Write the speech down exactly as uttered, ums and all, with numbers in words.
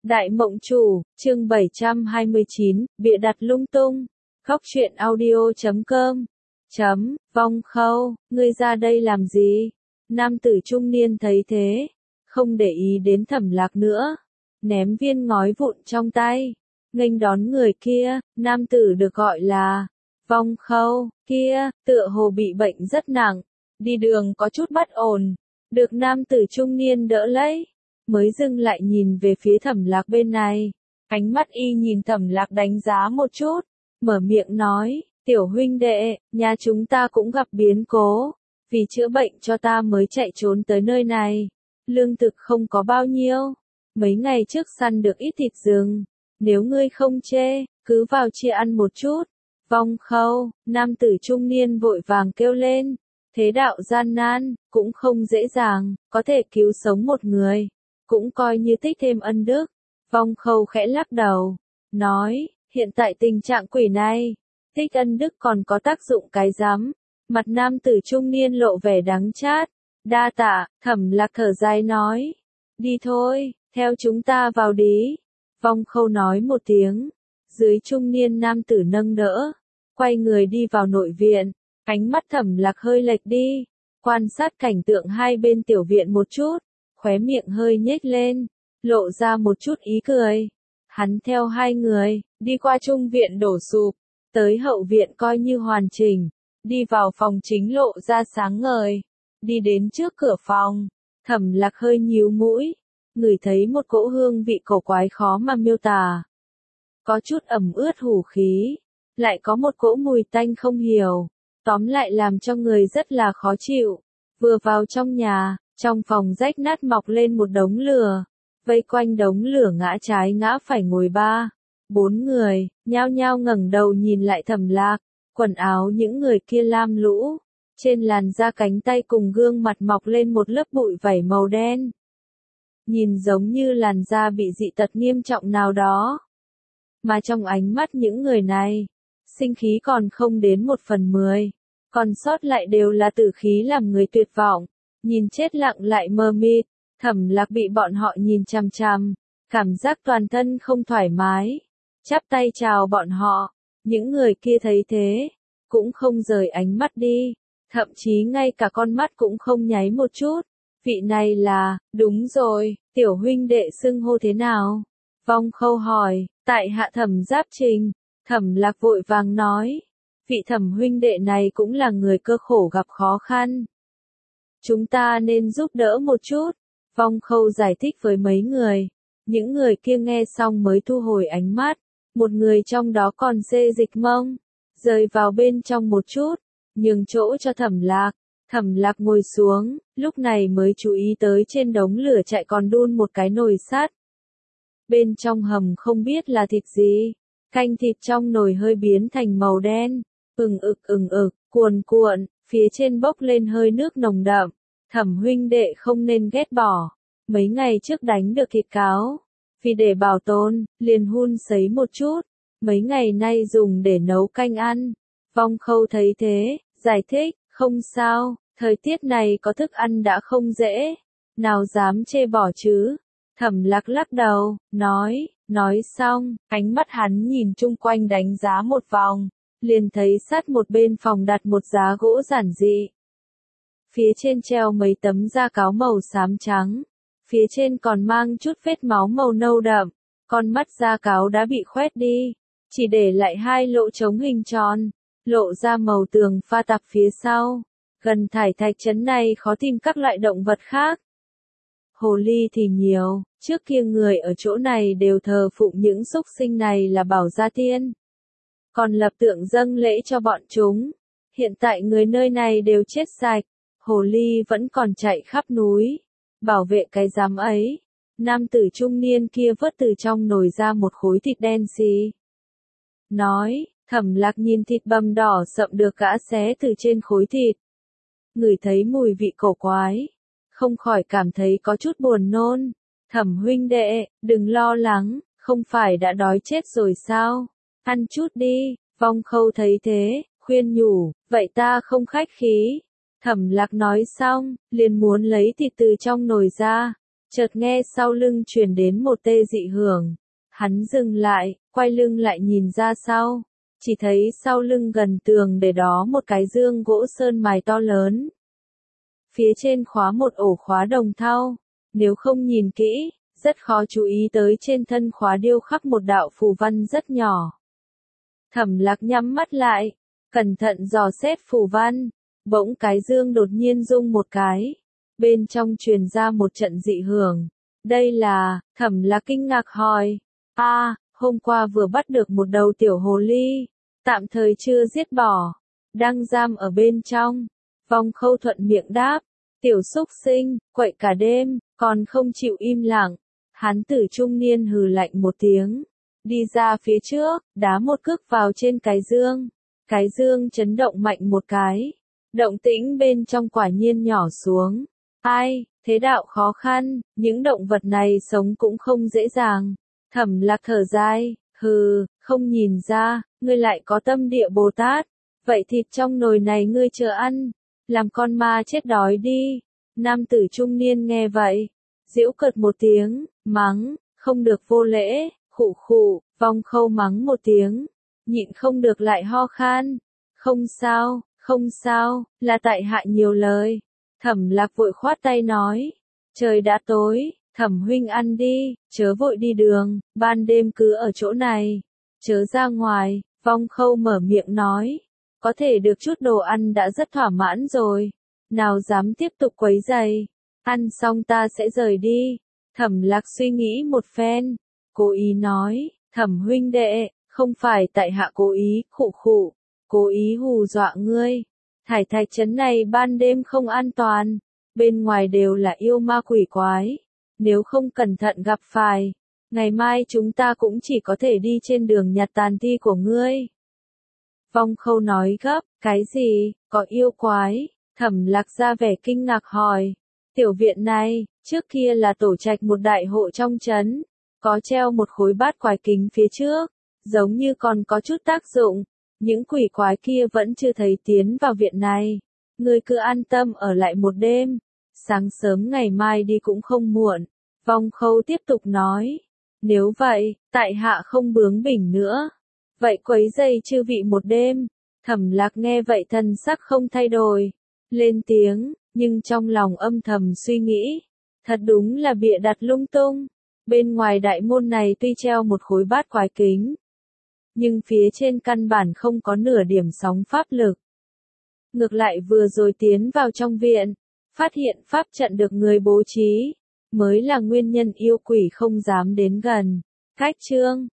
Đại Mộng Chủ, chương bảy trăm hai mươi chín, bịa đặt lung tung. Khóc chuyện audio chấm com. Chấm, Vong Khâu, ngươi ra đây làm gì? Nam tử trung niên thấy thế, không để ý đến Thẩm Lạc nữa, ném viên ngói vụn trong tay, nghênh đón người kia. Nam tử được gọi là Vong Khâu, kia, tựa hồ bị bệnh rất nặng, đi đường có chút bất ổn, được nam tử trung niên đỡ lấy, mới dừng lại nhìn về phía Thẩm Lạc bên này. Ánh mắt y nhìn Thẩm Lạc đánh giá một chút, mở miệng nói, tiểu huynh đệ, nhà chúng ta cũng gặp biến cố, vì chữa bệnh cho ta mới chạy trốn tới nơi này. Lương thực không có bao nhiêu, mấy ngày trước săn được ít thịt rừng, nếu ngươi không chê, cứ vào chia ăn một chút. Vong Khâu, nam tử trung niên vội vàng kêu lên, thế đạo gian nan, cũng không dễ dàng, có thể cứu sống một người, cũng coi như tích thêm ân đức. Vong Khâu khẽ lắc đầu, nói, hiện tại tình trạng quỷ này, tích ân đức còn có tác dụng cái rắm. Mặt nam tử trung niên lộ vẻ đắng chát, đa tạ. Thẩm Lạc thở dài nói, đi thôi, theo chúng ta vào đi. Vong Khâu nói một tiếng, dưới trung niên nam tử nâng đỡ, quay người đi vào nội viện. Ánh mắt Thẩm Lạc hơi lệch đi, quan sát cảnh tượng hai bên tiểu viện một chút, khóe miệng hơi nhếch lên, lộ ra một chút ý cười. Hắn theo hai người, đi qua trung viện đổ sụp, tới hậu viện coi như hoàn chỉnh, đi vào phòng chính lộ ra sáng ngời, đi đến trước cửa phòng. Thẩm Lạc hơi nhíu mũi, ngửi thấy một cỗ hương vị cổ quái khó mà miêu tả. Có chút ẩm ướt hủ khí, lại có một cỗ mùi tanh không hiểu, tóm lại làm cho người rất là khó chịu. Vừa vào trong nhà, trong phòng rách nát mọc lên một đống lửa, vây quanh đống lửa ngã trái ngã phải ngồi ba, bốn người, nhao nhao ngẩng đầu nhìn lại Thẩm Lạc. Quần áo những người kia lam lũ, trên làn da cánh tay cùng gương mặt mọc lên một lớp bụi vảy màu đen. Nhìn giống như làn da bị dị tật nghiêm trọng nào đó. Mà trong ánh mắt những người này, sinh khí còn không đến một phần mười, còn sót lại đều là tử khí làm người tuyệt vọng, nhìn chết lặng lại mơ mịt. Thẩm Lạc bị bọn họ nhìn chằm chằm, cảm giác toàn thân không thoải mái, chắp tay chào bọn họ. Những người kia thấy thế, cũng không rời ánh mắt đi, thậm chí ngay cả con mắt cũng không nháy một chút. Vị này là, đúng rồi, tiểu huynh đệ xưng hô thế nào? Vong Khâu hỏi, tại hạ Thẩm Giáp Trình. Thẩm Lạc vội vàng nói, vị Thẩm huynh đệ này cũng là người cơ khổ gặp khó khăn. Chúng ta nên giúp đỡ một chút. Vong Khâu giải thích với mấy người, những người kia nghe xong mới thu hồi ánh mắt. Một người trong đó còn xê dịch mông, rời vào bên trong một chút, nhường chỗ cho Thẩm Lạc. Thẩm Lạc ngồi xuống, lúc này mới chú ý tới trên đống lửa chạy còn đun một cái nồi sắt. Bên trong hầm không biết là thịt gì, canh thịt trong nồi hơi biến thành màu đen, ừng ực ừng ực, cuồn cuộn, phía trên bốc lên hơi nước nồng đậm. Thẩm huynh đệ không nên ghét bỏ, mấy ngày trước đánh được thịt cáo. Vì để bảo tồn, liền hun sấy một chút, mấy ngày nay dùng để nấu canh ăn. Vong Khâu thấy thế, giải thích, không sao, thời tiết này có thức ăn đã không dễ, nào dám chê bỏ chứ. Thẩm Lạc lắc đầu, nói, nói xong, ánh mắt hắn nhìn chung quanh đánh giá một vòng, liền thấy sát một bên phòng đặt một giá gỗ giản dị. Phía trên treo mấy tấm da cáo màu xám trắng. Phía trên còn mang chút vết máu màu nâu đậm, con mắt da cáo đã bị khoét đi, chỉ để lại hai lỗ trống hình tròn, lộ ra màu tường pha tạp phía sau. Gần thải thạch trấn này khó tìm các loại động vật khác. Hồ ly thì nhiều, trước kia người ở chỗ này đều thờ phụng những súc sinh này là bảo gia tiên, còn lập tượng dâng lễ cho bọn chúng. Hiện tại người nơi này đều chết sạch, hồ ly vẫn còn chạy khắp núi. Bảo vệ cái giám ấy. Nam tử trung niên kia vớt từ trong nồi ra một khối thịt đen xì. Nói, Thẩm Lạc nhìn thịt bầm đỏ sậm được gã xé từ trên khối thịt. Ngửi thấy mùi vị cổ quái, không khỏi cảm thấy có chút buồn nôn. Thẩm huynh đệ, đừng lo lắng, không phải đã đói chết rồi sao? Ăn chút đi. Vong Khâu thấy thế, khuyên nhủ, vậy ta không khách khí. Thẩm Lạc nói xong, liền muốn lấy thịt từ trong nồi ra, Chợt nghe sau lưng truyền đến một tê dị hưởng. Hắn dừng lại, quay lưng lại nhìn ra sau. Chỉ thấy sau lưng gần tường để đó một cái dương gỗ sơn mài to lớn. Phía trên khóa một ổ khóa đồng thau. Nếu không nhìn kỹ, rất khó chú ý tới trên thân khóa điêu khắc một đạo phù văn rất nhỏ. Thẩm Lạc nhắm mắt lại, cẩn thận dò xét phù văn. Bỗng cái dương đột nhiên rung một cái. Bên trong truyền ra một trận dị hưởng. Đây là, Thẩm Lạc kinh ngạc hỏi. a à, hôm qua vừa bắt được một đầu tiểu hồ ly. Tạm thời chưa giết bỏ. Đang giam ở bên trong. Vong Khâu thuận miệng đáp. Tiểu xúc sinh, quậy cả đêm, còn không chịu im lặng. Hán tử trung niên hừ lạnh một tiếng. Đi ra phía trước, đá một cước vào trên cái dương. Cái dương chấn động mạnh một cái. Động tĩnh bên trong quả nhiên nhỏ xuống. Ai, thế đạo khó khăn, những động vật này sống cũng không dễ dàng. Thẩm Lạc thở dài, hừ, không nhìn ra, ngươi lại có tâm địa Bồ Tát. Vậy thịt trong nồi này ngươi chưa ăn, làm con ma chết đói đi. Nam tử trung niên nghe vậy, giễu cợt một tiếng, mắng, không được vô lễ, khụ khụ. Vong Khâu mắng một tiếng, nhịn không được lại ho khan. Không sao, không sao, là tại hạ nhiều lời. Thẩm Lạc vội khoát tay nói, trời đã tối, Thẩm huynh ăn đi, chớ vội đi đường, ban đêm cứ ở chỗ này, chớ ra ngoài. Vong Khâu mở miệng nói, có thể được chút đồ ăn đã rất thỏa mãn rồi, nào dám tiếp tục quấy rầy. Ăn xong ta sẽ rời đi. Thẩm Lạc suy nghĩ một phen, cố ý nói, Thẩm huynh đệ, không phải tại hạ cố ý, khụ khụ, cố ý hù dọa ngươi. Thải Thạch trấn này ban đêm không an toàn, bên ngoài đều là yêu ma quỷ quái, nếu không cẩn thận gặp phải, ngày mai chúng ta cũng chỉ có thể đi trên đường nhặt tàn thi của ngươi. Vong Khâu nói gấp, cái gì, có yêu quái? Thẩm Lạc ra vẻ kinh ngạc hỏi, tiểu viện này, trước kia là tổ trạch một đại hộ trong trấn, có treo một khối bát quái kính phía trước, giống như còn có chút tác dụng. Những quỷ quái kia vẫn chưa thấy tiến vào viện này. Ngươi cứ an tâm ở lại một đêm. Sáng sớm ngày mai đi cũng không muộn. Vong Khâu tiếp tục nói. Nếu vậy, tại hạ không bướng bỉnh nữa. Vậy quấy rầy chư vị một đêm. Thẩm Lạc nghe vậy thần sắc không thay đổi. Lên tiếng, nhưng trong lòng âm thầm suy nghĩ. Thật đúng là bịa đặt lung tung. Bên ngoài đại môn này tuy treo một khối bát quái kính, nhưng phía trên căn bản không có nửa điểm sóng pháp lực. Ngược lại vừa rồi tiến vào trong viện, phát hiện pháp trận được người bố trí, mới là nguyên nhân yêu quỷ không dám đến gần. Cách chương